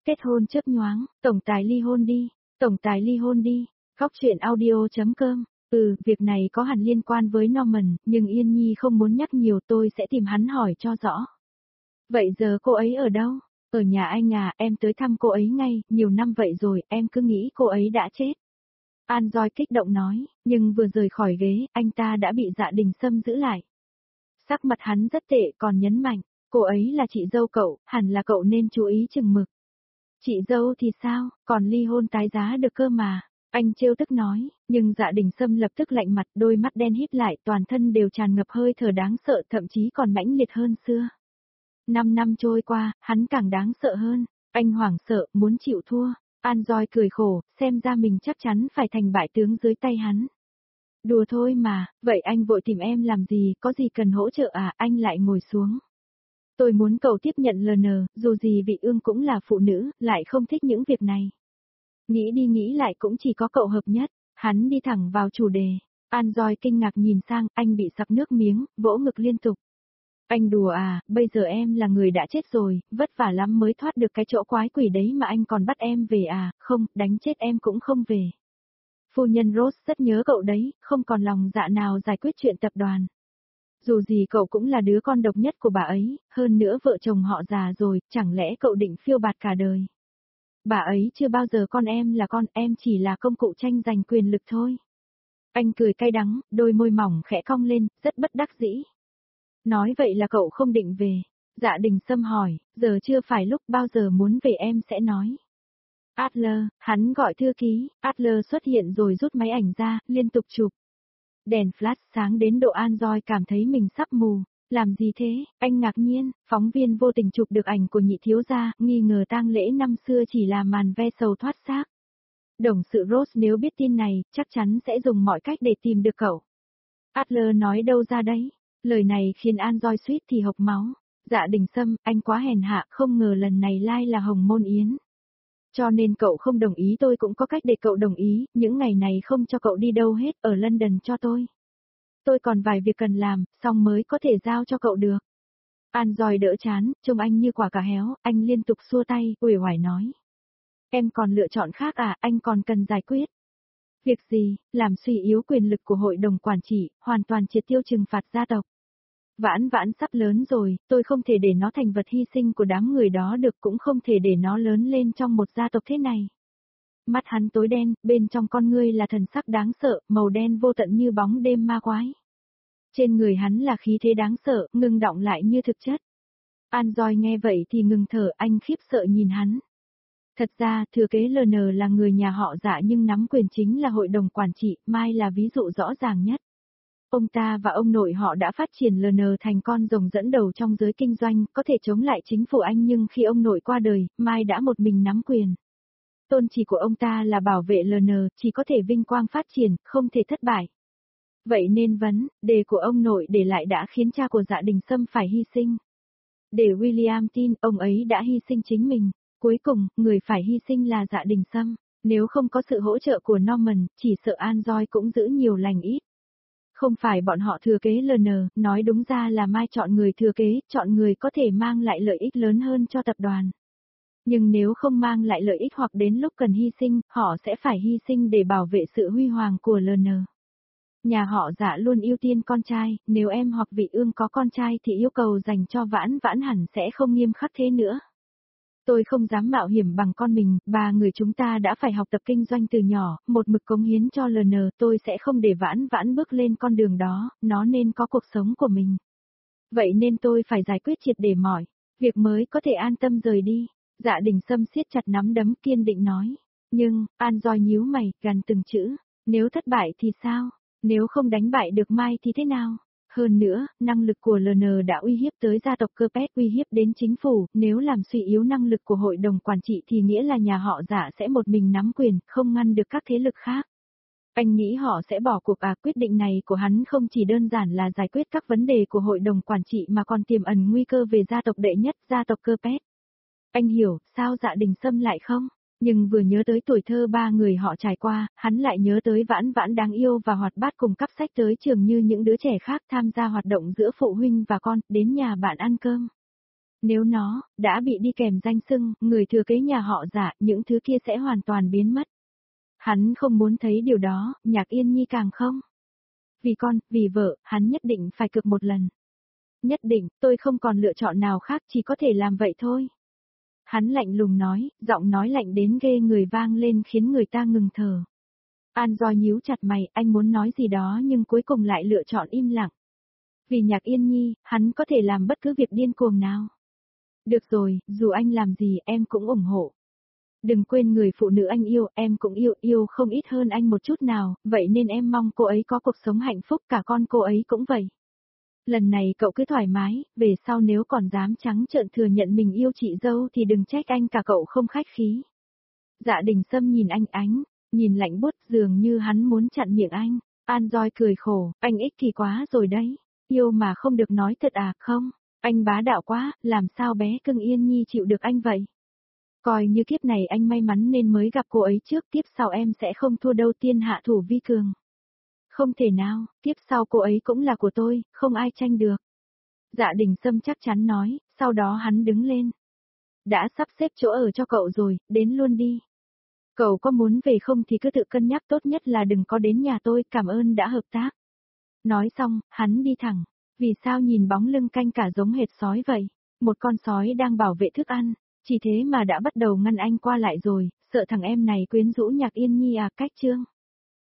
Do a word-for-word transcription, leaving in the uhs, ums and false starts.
Kết hôn chớp nhoáng, tổng tài ly hôn đi, tổng tài ly hôn đi, góc truyện audio.com. Ừ, việc này có hẳn liên quan với Norman, nhưng Yên Nhi không muốn nhắc nhiều, tôi sẽ tìm hắn hỏi cho rõ. Vậy giờ cô ấy ở đâu? Ở nhà anh à, em tới thăm cô ấy ngay, nhiều năm vậy rồi, em cứ nghĩ cô ấy đã chết. An Joy kích động nói, nhưng vừa rời khỏi ghế, anh ta đã bị Dạ Đình Sâm giữ lại. Sắc mặt hắn rất tệ, còn nhấn mạnh, cô ấy là chị dâu cậu, hẳn là cậu nên chú ý chừng mực. Chị dâu thì sao, còn ly hôn tái giá được cơ mà. Anh trêu tức nói, nhưng Dạ Đình Sâm lập tức lạnh mặt, đôi mắt đen híp lại, toàn thân đều tràn ngập hơi thở đáng sợ, thậm chí còn mãnh liệt hơn xưa. Năm năm trôi qua, hắn càng đáng sợ hơn, anh hoảng sợ, muốn chịu thua. An Joy cười khổ, xem ra mình chắc chắn phải thành bại tướng dưới tay hắn. Đùa thôi mà, vậy anh vội tìm em làm gì, có gì cần hỗ trợ à, anh lại ngồi xuống. Tôi muốn cậu tiếp nhận lờ en, dù gì Vị Ương cũng là phụ nữ, lại không thích những việc này. Nghĩ đi nghĩ lại cũng chỉ có cậu hợp nhất, hắn đi thẳng vào chủ đề. An Joy kinh ngạc nhìn sang, anh bị sặc nước miếng, vỗ ngực liên tục. Anh đùa à, bây giờ em là người đã chết rồi, vất vả lắm mới thoát được cái chỗ quái quỷ đấy mà anh còn bắt em về à, không, đánh chết em cũng không về. Phu nhân Rose rất nhớ cậu đấy, không còn lòng dạ nào giải quyết chuyện tập đoàn. Dù gì cậu cũng là đứa con độc nhất của bà ấy, hơn nữa vợ chồng họ già rồi, chẳng lẽ cậu định phiêu bạt cả đời. Bà ấy chưa bao giờ con em là con, em chỉ là công cụ tranh giành quyền lực thôi. Anh cười cay đắng, đôi môi mỏng khẽ cong lên, rất bất đắc dĩ. Nói vậy là cậu không định về. Dạ Đình Sâm hỏi, giờ chưa phải lúc, bao giờ muốn về em sẽ nói. Adler, hắn gọi thư ký, Adler xuất hiện rồi rút máy ảnh ra, liên tục chụp. Đèn flash sáng đến độ An Joy cảm thấy mình sắp mù. Làm gì thế, anh ngạc nhiên, phóng viên vô tình chụp được ảnh của nhị thiếu gia, nghi ngờ tang lễ năm xưa chỉ là màn ve sầu thoát xác. Đồng sự Rose nếu biết tin này, chắc chắn sẽ dùng mọi cách để tìm được cậu. Adler nói đâu ra đấy, lời này khiến An Joy suýt thì hộc máu. Dạ Đình Sâm, anh quá hèn hạ, không ngờ lần này lai là Hồng Môn Yến. Cho nên cậu không đồng ý, tôi cũng có cách để cậu đồng ý, những ngày này không cho cậu đi đâu hết, ở London cho tôi. Tôi còn vài việc cần làm, xong mới có thể giao cho cậu được. An Joy đỡ chán, trông anh như quả cà héo, anh liên tục xua tay, uể oải nói. Em còn lựa chọn khác à, anh còn cần giải quyết. Việc gì, làm suy yếu quyền lực của hội đồng quản trị, hoàn toàn triệt tiêu trừng phạt gia tộc. Vãn Vãn sắp lớn rồi, tôi không thể để nó thành vật hy sinh của đám người đó được, cũng không thể để nó lớn lên trong một gia tộc thế này. Mắt hắn tối đen, bên trong con ngươi là thần sắc đáng sợ, màu đen vô tận như bóng đêm ma quái. Trên người hắn là khí thế đáng sợ, ngưng đọng lại như thực chất. An Joy nghe vậy thì ngừng thở, anh khiếp sợ nhìn hắn. Thật ra, thừa kế lờ en là người nhà họ Dạ nhưng nắm quyền chính là hội đồng quản trị, Mai là ví dụ rõ ràng nhất. Ông ta và ông nội họ đã phát triển lờ en thành con rồng dẫn đầu trong giới kinh doanh, có thể chống lại chính phủ Anh, nhưng khi ông nội qua đời, Mai đã một mình nắm quyền. Tôn chỉ của ông ta là bảo vệ lờ en, chỉ có thể vinh quang phát triển, không thể thất bại. Vậy nên vấn đề của ông nội để lại đã khiến cha của Dạ Đình Sâm phải hy sinh. Để William tin, ông ấy đã hy sinh chính mình. Cuối cùng, người phải hy sinh là Dạ Đình Sâm. Nếu không có sự hỗ trợ của Norman, chỉ sợ An Joy cũng giữ nhiều lành ít. Không phải bọn họ thừa kế lờ en, nói đúng ra là Mai chọn người thừa kế, chọn người có thể mang lại lợi ích lớn hơn cho tập đoàn. Nhưng nếu không mang lại lợi ích hoặc đến lúc cần hy sinh, họ sẽ phải hy sinh để bảo vệ sự huy hoàng của lờ en. Nhà họ Dạ luôn ưu tiên con trai, nếu em hoặc Vị Ương có con trai thì yêu cầu dành cho Vãn Vãn hẳn sẽ không nghiêm khắc thế nữa. Tôi không dám mạo hiểm bằng con mình, ba người chúng ta đã phải học tập kinh doanh từ nhỏ, một mực cống hiến cho lờ en, tôi sẽ không để Vãn Vãn bước lên con đường đó, nó nên có cuộc sống của mình. Vậy nên tôi phải giải quyết triệt để mọi việc mới có thể an tâm rời đi. Dạ Đình Sâm siết chặt nắm đấm kiên định nói. Nhưng, An Joy nhíu mày, gằn từng chữ, nếu thất bại thì sao? Nếu không đánh bại được Mai thì thế nào? Hơn nữa, năng lực của lờ en đã uy hiếp tới gia tộc Capet, uy hiếp đến chính phủ, nếu làm suy yếu năng lực của hội đồng quản trị thì nghĩa là nhà họ Dạ sẽ một mình nắm quyền, không ngăn được các thế lực khác. Anh nghĩ họ sẽ bỏ cuộc à? Quyết định này của hắn không chỉ đơn giản là giải quyết các vấn đề của hội đồng quản trị mà còn tiềm ẩn nguy cơ về gia tộc đệ nhất, gia tộc Capet. Anh hiểu, sao Dạ Đình Sâm lại không? Nhưng vừa nhớ tới tuổi thơ ba người họ trải qua, hắn lại nhớ tới Vãn Vãn đáng yêu và hoạt bát cùng cắp sách tới trường như những đứa trẻ khác, tham gia hoạt động giữa phụ huynh và con, đến nhà bạn ăn cơm. Nếu nó đã bị đi kèm danh xưng, người thừa kế nhà họ Dạ, những thứ kia sẽ hoàn toàn biến mất. Hắn không muốn thấy điều đó, Nhạc Yên Nhi càng không. Vì con, vì vợ, hắn nhất định phải cực một lần. Nhất định, tôi không còn lựa chọn nào khác, chỉ có thể làm vậy thôi. Hắn lạnh lùng nói, giọng nói lạnh đến ghê người vang lên khiến người ta ngừng thở. An Doi nhíu chặt mày, anh muốn nói gì đó nhưng cuối cùng lại lựa chọn im lặng. Vì Nhạc Yên Nhi, hắn có thể làm bất cứ việc điên cuồng nào. Được rồi, dù anh làm gì em cũng ủng hộ. Đừng quên người phụ nữ anh yêu, em cũng yêu, yêu không ít hơn anh một chút nào, vậy nên em mong cô ấy có cuộc sống hạnh phúc, cả con cô ấy cũng vậy. Lần này cậu cứ thoải mái, về sau nếu còn dám trắng trợn thừa nhận mình yêu chị dâu thì đừng trách anh cả cậu không khách khí. Dạ Đình Sâm nhìn anh ánh, nhìn lạnh buốt dường như hắn muốn chặn miệng anh. An Doi cười khổ, anh ích kỷ quá rồi đấy, yêu mà không được nói thật à, không, anh bá đạo quá, làm sao bé cưng Yên Nhi chịu được anh vậy. Coi như kiếp này anh may mắn nên mới gặp cô ấy trước, tiếp sau em sẽ không thua đâu tiên hạ thủ vi cường. Không thể nào, tiếp sau cô ấy cũng là của tôi, không ai tranh được. Dạ Đình Sâm chắc chắn nói, sau đó hắn đứng lên. Đã sắp xếp chỗ ở cho cậu rồi, đến luôn đi. Cậu có muốn về không thì cứ tự cân nhắc, tốt nhất là đừng có đến nhà tôi, cảm ơn đã hợp tác. Nói xong, hắn đi thẳng. Vì sao nhìn bóng lưng canh cả giống hệt sói vậy? Một con sói đang bảo vệ thức ăn, chỉ thế mà đã bắt đầu ngăn anh qua lại rồi, sợ thằng em này quyến rũ Nhạc Yên Nhi à, cách chương.